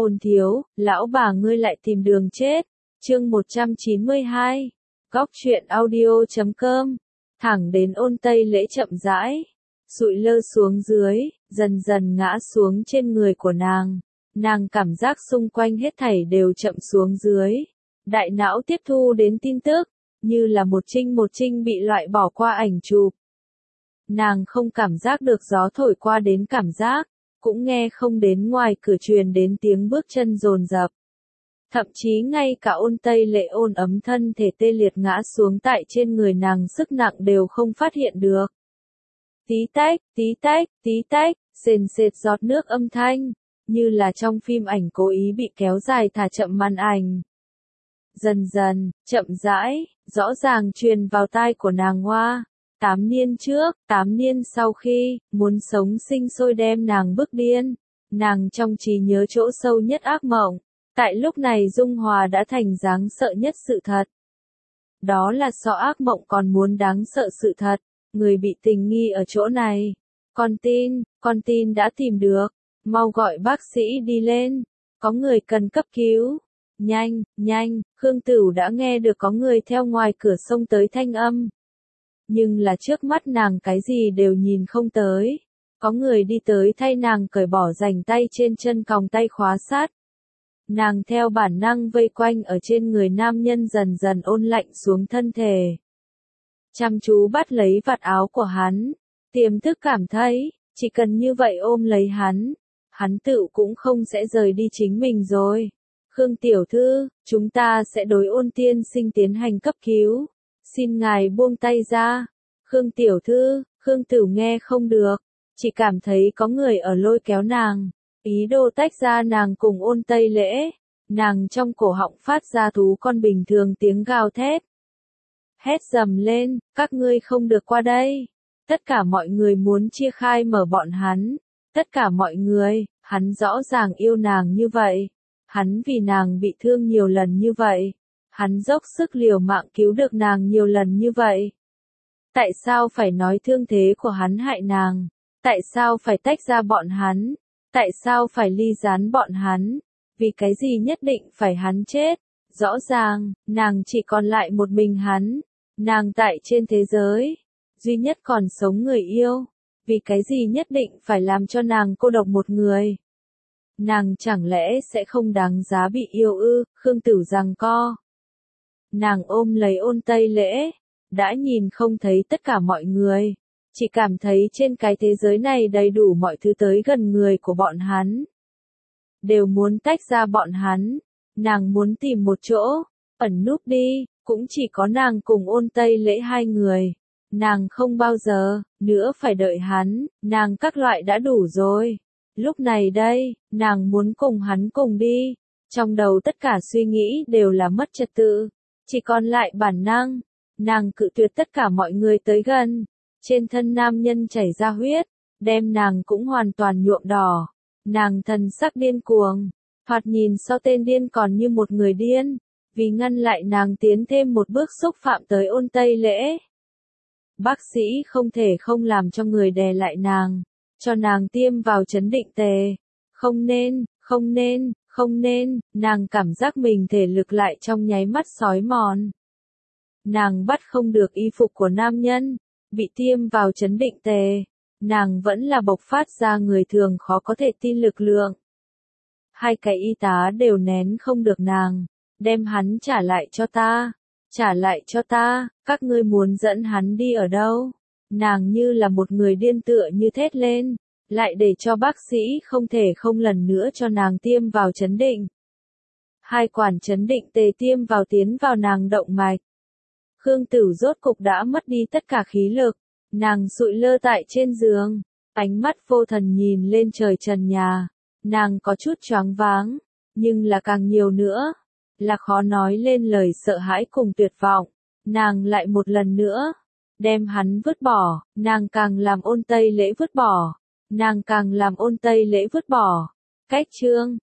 Ôn thiếu, lão bà ngươi lại tìm đường chết. Chương 192. Góc truyện audio.com. Thẳng đến Ôn Tây Lễ chậm rãi, sụi lơ xuống dưới, dần dần ngã xuống trên người của nàng. Nàng cảm giác xung quanh hết thảy đều chậm xuống dưới. Đại não tiếp thu đến tin tức, như là một trinh bị loại bỏ qua ảnh chụp. Nàng không cảm giác được gió thổi qua đến cảm giác, cũng nghe không đến ngoài cửa truyền đến tiếng bước chân dồn dập. Thậm chí ngay cả Ôn Tây Lễ ôn ấm thân thể tê liệt ngã xuống tại trên người nàng sức nặng đều không phát hiện được. Tí tách, sền sệt giọt nước âm thanh, như là trong phim ảnh cố ý bị kéo dài thả chậm màn ảnh. Dần dần, chậm rãi, rõ ràng truyền vào tai của nàng Hoa. 8 niên trước, 8 niên sau khi, muốn sống sinh sôi đem nàng bức điên. Nàng trong trí nhớ chỗ sâu nhất ác mộng. Tại lúc này dung hòa đã thành đáng sợ nhất sự thật. Đó là so ác mộng còn muốn đáng sợ sự thật. Người bị tình nghi ở chỗ này. Con tin đã tìm được. Mau gọi bác sĩ đi lên. Có người cần cấp cứu. Nhanh, Khương Tửu đã nghe được có người theo ngoài cửa xông tới thanh âm. Nhưng là trước mắt nàng cái gì đều nhìn không tới. Có người đi tới thay nàng cởi bỏ rành tay trên chân còng tay khóa sát. Nàng theo bản năng vây quanh ở trên người nam nhân dần dần ôn lạnh xuống thân thể. Chăm chú bắt lấy vạt áo của hắn. Tiềm thức cảm thấy, chỉ cần như vậy ôm lấy hắn tự cũng không sẽ rời đi chính mình rồi. Khương tiểu thư, chúng ta sẽ đối Ôn tiên sinh tiến hành cấp cứu. Xin ngài buông tay ra. Khương tiểu thư, Khương Tửu nghe không được. Chỉ cảm thấy có người ở lôi kéo nàng. Ý đồ tách ra nàng cùng Ôn Tây Lễ. Nàng trong cổ họng phát ra thú con bình thường tiếng gào thét. Hét dầm lên, các ngươi không được qua đây. Tất cả mọi người muốn chia khai mở bọn hắn. Tất cả mọi người, hắn rõ ràng yêu nàng như vậy. Hắn vì nàng bị thương nhiều lần như vậy. Hắn dốc sức liều mạng cứu được nàng nhiều lần như vậy. Tại sao phải nói thương thế của hắn hại nàng? Tại sao phải tách ra bọn hắn? Tại sao phải ly gián bọn hắn? Vì cái gì nhất định phải hắn chết? Rõ ràng, nàng chỉ còn lại một mình hắn. Nàng tại trên thế giới, duy nhất còn sống người yêu. Vì cái gì nhất định phải làm cho nàng cô độc một người? Nàng chẳng lẽ sẽ không đáng giá bị yêu ư? Khương Tửu giằng co. Nàng ôm lấy Ôn Tây Lễ, đã nhìn không thấy tất cả mọi người. Chỉ cảm thấy trên cái thế giới này đầy đủ mọi thứ tới gần người của bọn hắn. Đều muốn tách ra bọn hắn. Nàng muốn tìm một chỗ, ẩn núp đi, cũng chỉ có nàng cùng Ôn Tây Lễ hai người. Nàng không bao giờ, nữa phải đợi hắn, nàng các loại đã đủ rồi. Lúc này đây, nàng muốn cùng hắn cùng đi. Trong đầu tất cả suy nghĩ đều là mất trật tự. Chỉ còn lại bản năng. Nàng cự tuyệt tất cả mọi người tới gần. Trên thân nam nhân chảy ra huyết, đem nàng cũng hoàn toàn nhuộm đỏ. Nàng thần sắc điên cuồng, thoạt nhìn so tên điên còn như một người điên, vì ngăn lại nàng tiến thêm một bước xúc phạm tới Ôn Tây Lễ. Bác sĩ không thể không làm cho người đè lại nàng, cho nàng tiêm vào trấn định tề. Không nên, nàng cảm giác mình thể lực lại trong nháy mắt xói mòn. Nàng bắt không được y phục của nam nhân, bị tiêm vào trấn định tề. Nàng vẫn là bộc phát ra người thường khó có thể tin lực lượng. Hai cái y tá đều nén không được nàng. Đem hắn trả lại cho ta, các ngươi muốn dẫn hắn đi ở đâu? Nàng như là một người điên tựa như thét lên, lại để cho bác sĩ không thể không lần nữa cho nàng tiêm vào trấn định. Hai quản trấn định tề tiêm vào tiến vào nàng động mạch. Khương Tửu rốt cục đã mất đi tất cả khí lực. Nàng sụi lơ tại trên giường, ánh mắt vô thần nhìn lên trời trần nhà. Nàng có chút choáng váng, nhưng là càng nhiều nữa, là khó nói lên lời sợ hãi cùng tuyệt vọng. Nàng lại một lần nữa, đem hắn vứt bỏ, nàng càng làm Ôn Tây Lễ vứt bỏ. Cách chương